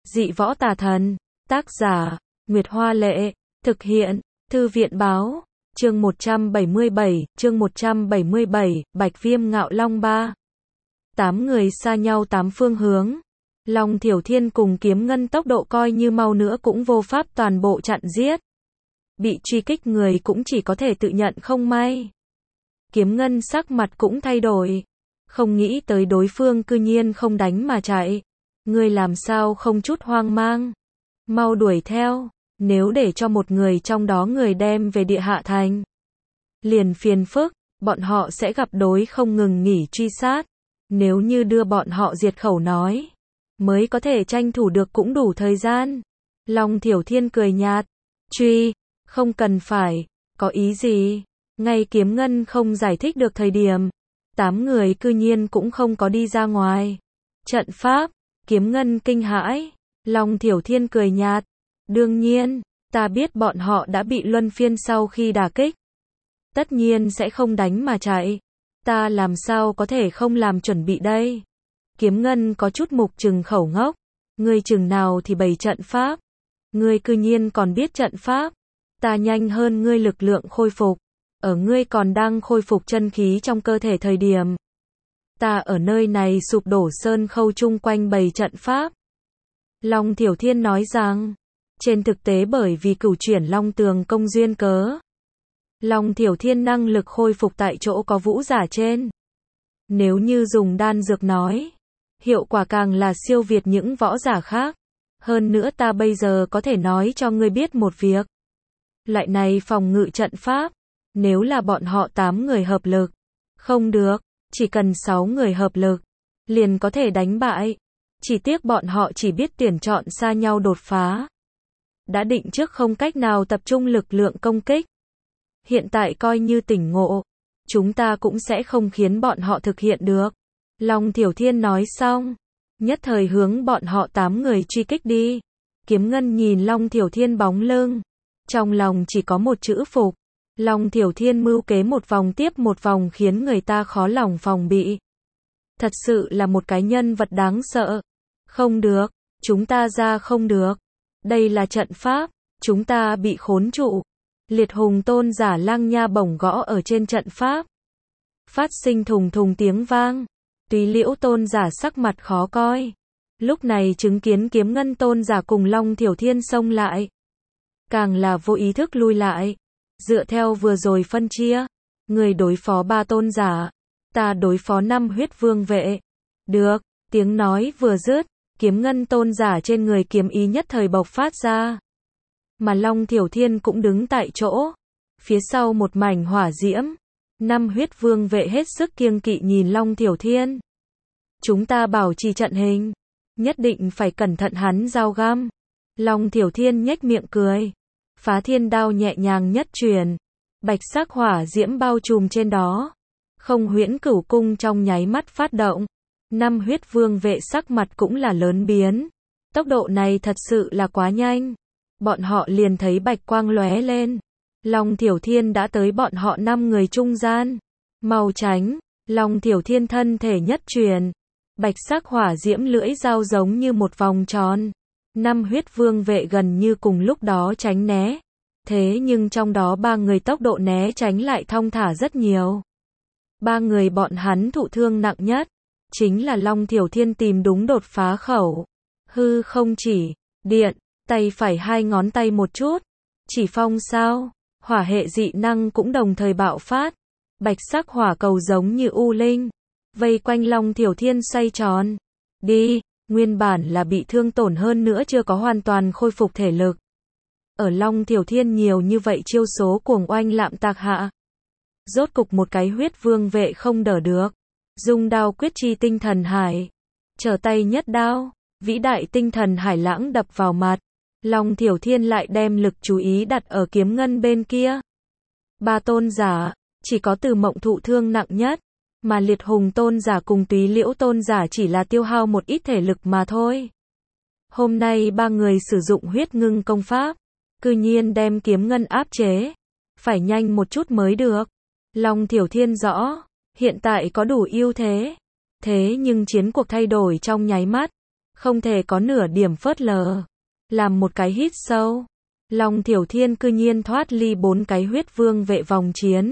Dị võ tà thần. Tác giả, Nguyệt Hoa Lệ. Thực hiện, Thư viện Báo. Chương 177, Bạch Viêm Ngạo Long 3. 8 người xa nhau 8 phương hướng. Long Thiểu Thiên cùng Kiếm Ngân tốc độ coi như mau nữa cũng vô pháp toàn bộ chặn giết. Bị truy kích người cũng chỉ có thể tự nhận không may. Kiếm Ngân sắc mặt cũng thay đổi. Không nghĩ tới đối phương cư nhiên không đánh mà chạy. Ngươi làm sao không chút hoang mang. Mau đuổi theo. Nếu để cho một người trong đó người đem về Địa Hạ Thành, liền phiền phức, bọn họ sẽ gặp đối không ngừng nghỉ truy sát. Nếu như đưa bọn họ diệt khẩu nói, mới có thể tranh thủ được cũng đủ thời gian. Long Thiểu Thiên cười nhạt. Truy, không cần phải, có ý gì? Ngay Kiếm Ngân không giải thích được thời điểm, 8 người cư nhiên cũng không có đi ra ngoài. Trận pháp, Kiếm Ngân kinh hãi. Long Thiểu Thiên cười nhạt. Đương nhiên, ta biết bọn họ đã bị luân phiên sau khi đả kích. Tất nhiên sẽ không đánh mà chạy. Ta làm sao có thể không làm chuẩn bị đây? Kiếm Ngân có chút mục trừng khẩu ngốc. Ngươi chừng nào thì bày trận pháp? Ngươi cư nhiên còn biết trận pháp? Ta nhanh hơn ngươi lực lượng khôi phục. Ở ngươi còn đang khôi phục chân khí trong cơ thể thời điểm, ta ở nơi này sụp đổ sơn khâu chung quanh bày trận pháp. Long Thiểu Thiên nói rằng, trên thực tế bởi vì cửu chuyển Long Tường công duyên cớ, Long Thiểu Thiên năng lực khôi phục tại chỗ có vũ giả trên. Nếu như dùng đan dược nói, hiệu quả càng là siêu việt những võ giả khác. Hơn nữa ta bây giờ có thể nói cho ngươi biết một việc. Loại này phòng ngự trận pháp, nếu là bọn họ 8 người hợp lực, không được, chỉ cần 6 người hợp lực, liền có thể đánh bại. Chỉ tiếc bọn họ chỉ biết tuyển chọn xa nhau đột phá. Đã định trước không cách nào tập trung lực lượng công kích. Hiện tại coi như tỉnh ngộ, chúng ta cũng sẽ không khiến bọn họ thực hiện được. Long Thiểu Thiên nói xong, nhất thời hướng bọn họ 8 người truy kích đi. Kiếm Ngân nhìn Long Thiểu Thiên bóng lưng, trong lòng chỉ có một chữ phục. Long Thiểu Thiên mưu kế một vòng tiếp một vòng khiến người ta khó lòng phòng bị. Thật sự là một cái nhân vật đáng sợ. Không được, chúng ta ra không được. Đây là trận pháp, chúng ta bị khốn trụ. Liệt Hùng Tôn giả Lang Nha bổng gõ ở trên trận pháp. Phát sinh thùng thùng tiếng vang. Túy Liễu Tôn giả sắc mặt khó coi. Lúc này chứng kiến Kiếm Ngân Tôn giả cùng Long Thiểu Thiên xông lại, càng là vô ý thức lui lại. Dựa theo vừa rồi phân chia, người đối phó 3 tôn giả, ta đối phó 5 huyết vương vệ. Được, tiếng nói vừa dứt, Kiếm Ngân Tôn giả trên người kiếm ý nhất thời bộc phát ra. Mà Long Thiểu Thiên cũng đứng tại chỗ, phía sau một mảnh hỏa diễm. 5 huyết vương vệ hết sức kiêng kỵ nhìn Long Thiểu Thiên. Chúng ta bảo trì trận hình, nhất định phải cẩn thận hắn dao găm. Long Thiểu Thiên nhếch miệng cười. Phá thiên đao nhẹ nhàng nhất truyền, bạch sắc hỏa diễm bao trùm trên đó. Không huyễn cửu cung trong nháy mắt phát động. 5 huyết vương vệ sắc mặt cũng là lớn biến. Tốc độ này thật sự là quá nhanh. Bọn họ liền thấy bạch quang lóe lên. Long Thiểu Thiên đã tới bọn họ 5 người trung gian. Mau tránh, Long Thiểu Thiên thân thể nhất truyền. Bạch sắc hỏa diễm lưỡi dao giống như một vòng tròn. 5 huyết vương vệ gần như cùng lúc đó tránh né. Thế nhưng trong đó 3 người tốc độ né tránh lại thong thả rất nhiều. 3 người bọn hắn thụ thương nặng nhất, chính là Long Thiểu Thiên tìm đúng đột phá khẩu. Hư không chỉ, điện, tay phải 2 ngón tay một chút. Chỉ phong sao, hỏa hệ dị năng cũng đồng thời bạo phát. Bạch sắc hỏa cầu giống như u linh, vây quanh Long Thiểu Thiên xoay tròn. Đi. Nguyên bản là bị thương tổn hơn nữa chưa có hoàn toàn khôi phục thể lực. Ở Long Thiểu Thiên nhiều như vậy chiêu số cuồng oanh lạm tạc hạ. Rốt cục một cái huyết vương vệ không đỡ được. Dung đao quyết chi tinh thần hải. Trở tay nhất đao, vĩ đại tinh thần hải lãng đập vào mặt. Long Thiểu Thiên lại đem lực chú ý đặt ở Kiếm Ngân bên kia. 3 tôn giả, chỉ có Từ Mộng thụ thương nặng nhất. Mà Liệt Hùng Tôn giả cùng Túy Liễu Tôn giả chỉ là tiêu hao một ít thể lực mà thôi. Hôm nay 3 người sử dụng huyết ngưng công pháp, cư nhiên đem Kiếm Ngân áp chế. Phải nhanh một chút mới được. Long Thiểu Thiên rõ, hiện tại có đủ ưu thế. Thế nhưng chiến cuộc thay đổi trong nháy mắt. không thể có nửa điểm phớt lờ. Làm một cái hít sâu, Long Thiểu Thiên cư nhiên thoát ly 4 cái huyết vương vệ vòng chiến.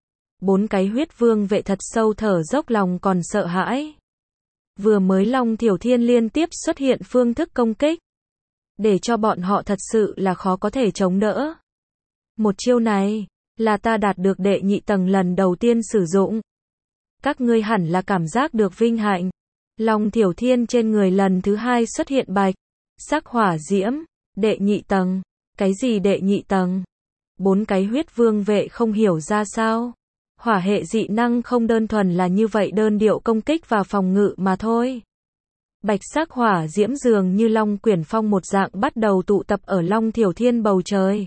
4 cái huyết vương vệ thật sâu thở dốc lòng còn sợ hãi. Vừa mới Long Thiểu Thiên liên tiếp xuất hiện phương thức công kích, để cho bọn họ thật sự là khó có thể chống đỡ. Một chiêu này, là ta đạt được đệ nhị tầng lần đầu tiên sử dụng. Các ngươi hẳn là cảm giác được vinh hạnh. Long Thiểu Thiên trên người lần thứ 2 xuất hiện bạch sắc hỏa diễm, đệ nhị tầng. Cái gì đệ nhị tầng? 4 cái huyết vương vệ không hiểu ra sao. Hỏa hệ dị năng không đơn thuần là như vậy đơn điệu công kích và phòng ngự mà thôi. Bạch sắc hỏa diễm dường như long quyển phong một dạng bắt đầu tụ tập ở Long Thiểu Thiên bầu trời.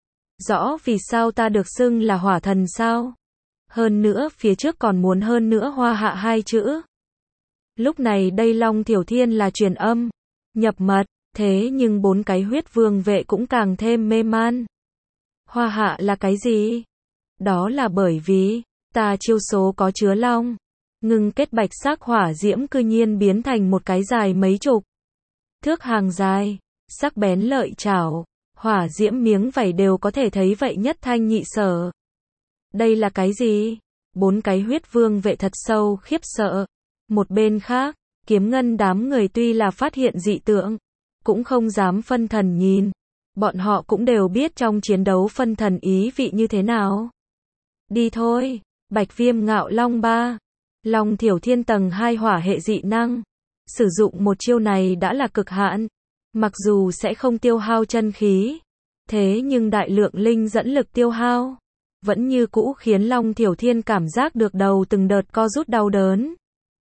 Rõ vì sao ta được xưng là hỏa thần sao? Hơn nữa phía trước còn muốn hơn nữa hoa hạ 2 chữ. Lúc này đây Long Thiểu Thiên là truyền âm, nhập mật, thế nhưng 4 cái huyết vương vệ cũng càng thêm mê man. Hoa hạ là cái gì? Đó là bởi vì, ta chiêu số có chứa long. Ngưng kết bạch sắc hỏa diễm cư nhiên biến thành một cái dài mấy chục thước hàng dài, sắc bén lợi chảo, hỏa diễm miếng vảy đều có thể thấy vậy nhất thanh nhị sở. Đây là cái gì? 4 cái huyết vương vệ thật sâu khiếp sợ. Một bên khác, Kiếm Ngân đám người tuy là phát hiện dị tượng, cũng không dám phân thần nhìn. Bọn họ cũng đều biết trong chiến đấu phân thần ý vị như thế nào. Đi thôi, Bạch Viêm Ngạo Long 3. Long Thiểu Thiên tầng 2 hỏa hệ dị năng. Sử dụng một chiêu này đã là cực hạn. Mặc dù sẽ không tiêu hao chân khí, thế nhưng đại lượng linh dẫn lực tiêu hao, vẫn như cũ khiến Long Thiểu Thiên cảm giác được đầu từng đợt co rút đau đớn.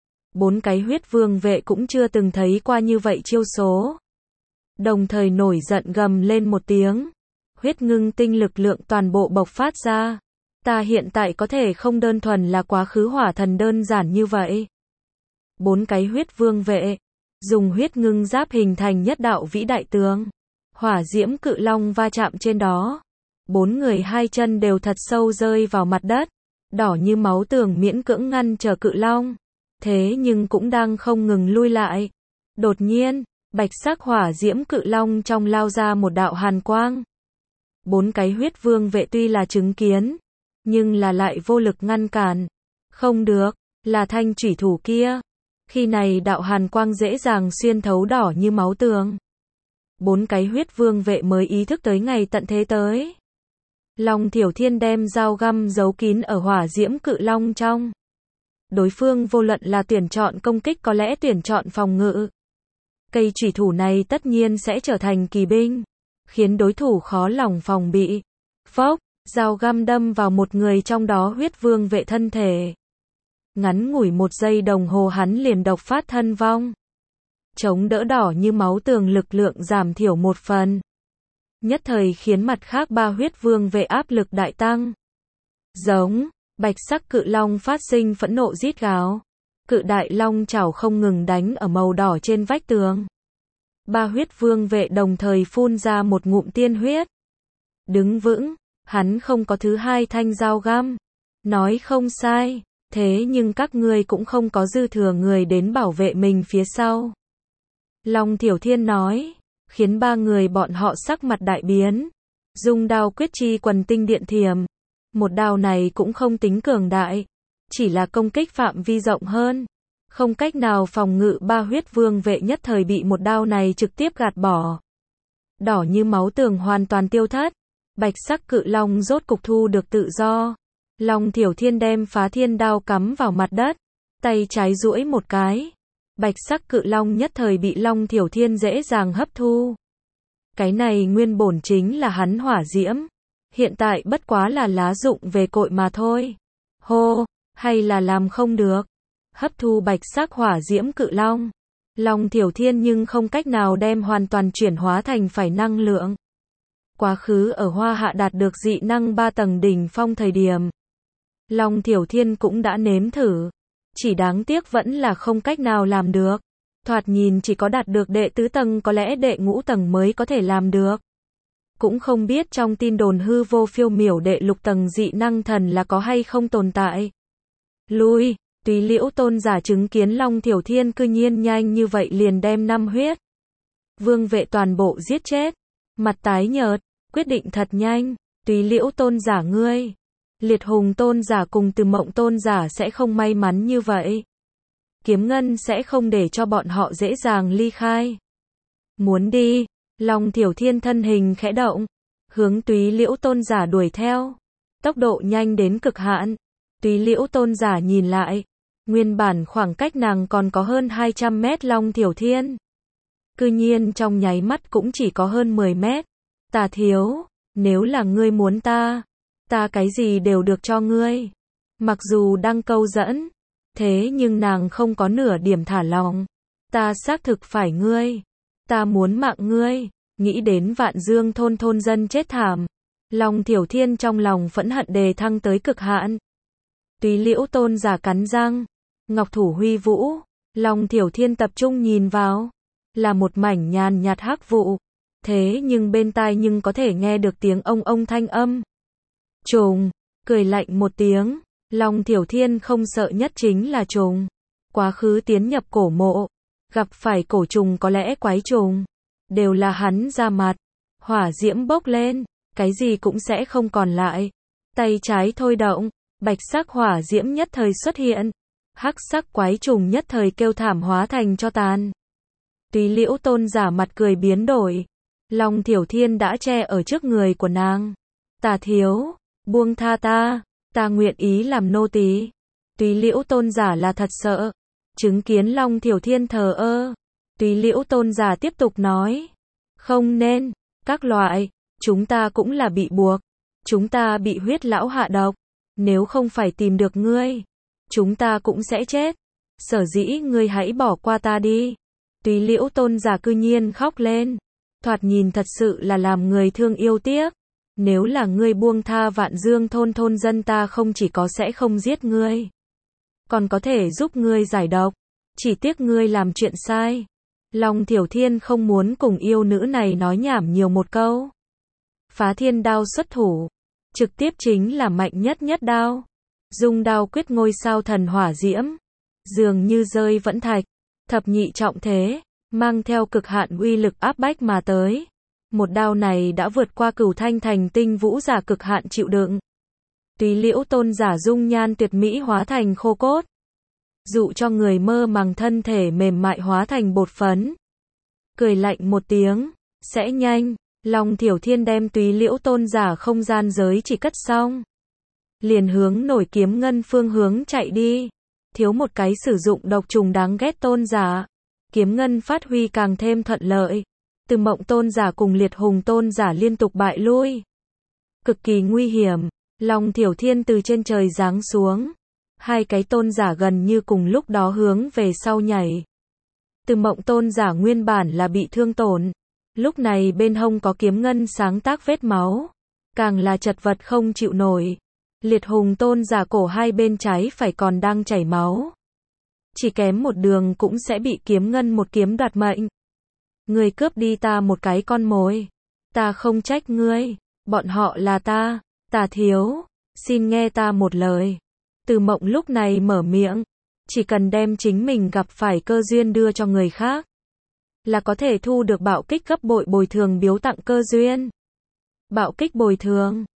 4 cái huyết vương vệ cũng chưa từng thấy qua như vậy chiêu số. Đồng thời nổi giận gầm lên một tiếng. Huyết ngưng tinh lực lượng toàn bộ bộc phát ra. Ta hiện tại có thể không đơn thuần là quá khứ hỏa thần đơn giản như vậy. 4 cái huyết vương vệ, dùng huyết ngưng giáp hình thành nhất đạo vĩ đại tướng. Hỏa diễm cự long va chạm trên đó. 4 người 2 chân đều thật sâu rơi vào mặt đất. Đỏ như máu tường miễn cưỡng ngăn trở cự long. Thế nhưng cũng đang không ngừng lui lại. Đột nhiên, bạch sắc hỏa diễm cự long trong lao ra một đạo hàn quang. 4 cái huyết vương vệ tuy là chứng kiến, nhưng là lại vô lực ngăn cản. Không được, là thanh chủy thủ kia. Khi này đạo hàn quang dễ dàng xuyên thấu đỏ như máu tường. 4 cái huyết vương vệ mới ý thức tới ngày tận thế tới. Long Thiểu Thiên đem dao găm giấu kín ở hỏa diễm cự long trong. Đối phương vô luận là tuyển chọn công kích có lẽ tuyển chọn phòng ngự. Cây chủy thủ này tất nhiên sẽ trở thành kỳ binh, khiến đối thủ khó lòng phòng bị. Phốc, dao găm đâm vào một người trong đó huyết vương vệ thân thể. Ngắn ngủi 1 giây đồng hồ hắn liền độc phát thân vong. Chống đỡ đỏ như máu tường lực lượng giảm thiểu 1 phần. Nhất thời khiến mặt khác 3 huyết vương vệ áp lực đại tăng. Giống, bạch sắc cự long phát sinh phẫn nộ rít gào. Cự đại long chảo không ngừng đánh ở màu đỏ trên vách tường. 3 huyết vương vệ đồng thời phun ra một ngụm tiên huyết. Đứng vững, hắn không có thứ 2 thanh dao găm. Nói không sai, thế nhưng các ngươi cũng không có dư thừa người đến bảo vệ mình phía sau. Long Thiểu Thiên nói, khiến 3 người bọn họ sắc mặt đại biến. Dùng đao quyết chi quần tinh điện thiềm. Một đao này cũng không tính cường đại, chỉ là công kích phạm vi rộng hơn. Không cách nào phòng ngự 3 huyết vương vệ nhất thời bị một đao này trực tiếp gạt bỏ. Đỏ như máu tường hoàn toàn tiêu thất. Bạch sắc cự long rốt cục thu được tự do. Long Thiểu Thiên đem phá thiên đao cắm vào mặt đất. Tay trái duỗi một cái. Bạch sắc cự long nhất thời bị Long Thiểu Thiên dễ dàng hấp thu. Cái này nguyên bổn chính là hắn hỏa diễm. Hiện tại bất quá là lá dụng về cội mà thôi. Hô, hay là làm không được. Hấp thu bạch sắc hỏa diễm cự long. Long Thiểu Thiên nhưng không cách nào đem hoàn toàn chuyển hóa thành phải năng lượng. Quá khứ ở Hoa Hạ đạt được dị năng 3 tầng đỉnh phong thời điểm. Long Thiểu Thiên cũng đã nếm thử. Chỉ đáng tiếc vẫn là không cách nào làm được. Thoạt nhìn chỉ có đạt được đệ tứ tầng có lẽ đệ ngũ tầng mới có thể làm được. Cũng không biết trong tin đồn hư vô phiêu miểu đệ lục tầng dị năng thần là có hay không tồn tại. Lui, Túy Liễu Tôn giả chứng kiến Long Thiểu Thiên cư nhiên nhanh như vậy liền đem 5 huyết vương vệ toàn bộ giết chết. Mặt tái nhợt, quyết định thật nhanh. Túy Liễu Tôn giả ngươi, Liệt Hùng Tôn giả cùng Từ Mộng Tôn giả sẽ không may mắn như vậy. Kiếm Ngân sẽ không để cho bọn họ dễ dàng ly khai. Muốn đi, Long Thiểu Thiên thân hình khẽ động, hướng Túy Liễu Tôn giả đuổi theo. Tốc độ nhanh đến cực hạn. Túy Liễu Tôn giả nhìn lại, nguyên bản khoảng cách nàng còn có hơn 200 mét Long Thiểu Thiên. Cư nhiên trong nháy mắt cũng chỉ có hơn 10 mét. Tà thiếu, nếu là ngươi muốn ta cái gì đều được cho ngươi. Mặc dù đang câu dẫn, thế nhưng nàng không có nửa điểm thả lòng. Ta xác thực phải ngươi. Ta muốn mạng ngươi. Nghĩ đến Vạn Dương thôn thôn dân chết thảm. Long Thiểu Thiên trong lòng phẫn hận đề thăng tới cực hạn. Túy Liễu Tôn giả cắn răng, ngọc thủ huy vũ, Long Thiểu Thiên tập trung nhìn vào, là một mảnh nhàn nhạt hắc vụ, thế nhưng bên tai nhưng có thể nghe được tiếng ông ông thanh âm. Trùng, cười lạnh một tiếng, Long Thiểu Thiên không sợ nhất chính là trùng. Quá khứ tiến nhập cổ mộ, gặp phải cổ trùng có lẽ quái trùng, đều là hắn ra mặt, hỏa diễm bốc lên, cái gì cũng sẽ không còn lại. Tay trái thôi động, bạch sắc hỏa diễm nhất thời xuất hiện, hắc sắc quái trùng nhất thời kêu thảm hóa thành tro tàn. Túy Liễu Tôn giả mặt cười biến đổi, Long Thiểu Thiên đã che ở trước người của nàng. Tà thiếu, buông tha ta nguyện ý làm nô tỳ. Túy Liễu Tôn giả là thật sợ, chứng kiến Long Thiểu Thiên thờ ơ. Túy Liễu Tôn giả tiếp tục nói, không nên, các loại, chúng ta cũng là bị buộc, chúng ta bị huyết lão hạ độc, nếu không phải tìm được ngươi, chúng ta cũng sẽ chết, sở dĩ ngươi hãy bỏ qua ta đi. Túy Liễu Tôn giả cư nhiên khóc lên, thoạt nhìn thật sự là làm người thương yêu tiếc. Nếu là ngươi buông tha Vạn Dương thôn thôn dân, ta không chỉ có sẽ không giết ngươi, còn có thể giúp ngươi giải độc, chỉ tiếc ngươi làm chuyện sai. Long Thiểu Thiên không muốn cùng yêu nữ này nói nhảm nhiều một câu. Phá Thiên Đao xuất thủ, trực tiếp chính là mạnh nhất đao. Dung đao quyết ngôi sao thần hỏa diễm, dường như rơi vẫn thạch, thập nhị trọng thế, mang theo cực hạn uy lực áp bách mà tới. Một đao này đã vượt qua Cửu Thanh thành tinh vũ giả cực hạn chịu đựng. Túy Liễu Tôn giả dung nhan tuyệt mỹ hóa thành khô cốt, dụ cho người mơ màng thân thể mềm mại hóa thành bột phấn. Cười lạnh một tiếng, sẽ nhanh. Long Thiểu Thiên đem Túy Liễu Tôn giả không gian giới chỉ cất xong, liền hướng nổi Kiếm Ngân phương hướng chạy đi. Thiếu một cái sử dụng độc trùng đáng ghét tôn giả, Kiếm Ngân phát huy càng thêm thuận lợi. Từ Mộng Tôn giả cùng Liệt Hùng Tôn giả liên tục bại lui, cực kỳ nguy hiểm. Long Thiểu Thiên từ trên trời giáng xuống, hai cái tôn giả gần như cùng lúc đó hướng về sau nhảy. Từ Mộng Tôn giả nguyên bản là bị thương tổn, lúc này bên hông có kiếm ngân sáng tác vết máu, càng là chật vật không chịu nổi. Liệt Hùng Tôn giả cổ hai bên trái phải còn đang chảy máu, chỉ kém một đường cũng sẽ bị kiếm ngân một kiếm đoạt mệnh. Ngươi cướp đi ta một cái con mồi, ta không trách ngươi, bọn họ là ta. Tà thiếu, xin nghe ta một lời. Từ Mộng lúc này mở miệng, chỉ cần đem chính mình gặp phải cơ duyên đưa cho người khác, là có thể thu được bạo kích gấp bội bồi thường biếu tặng cơ duyên. Bạo kích bồi thường,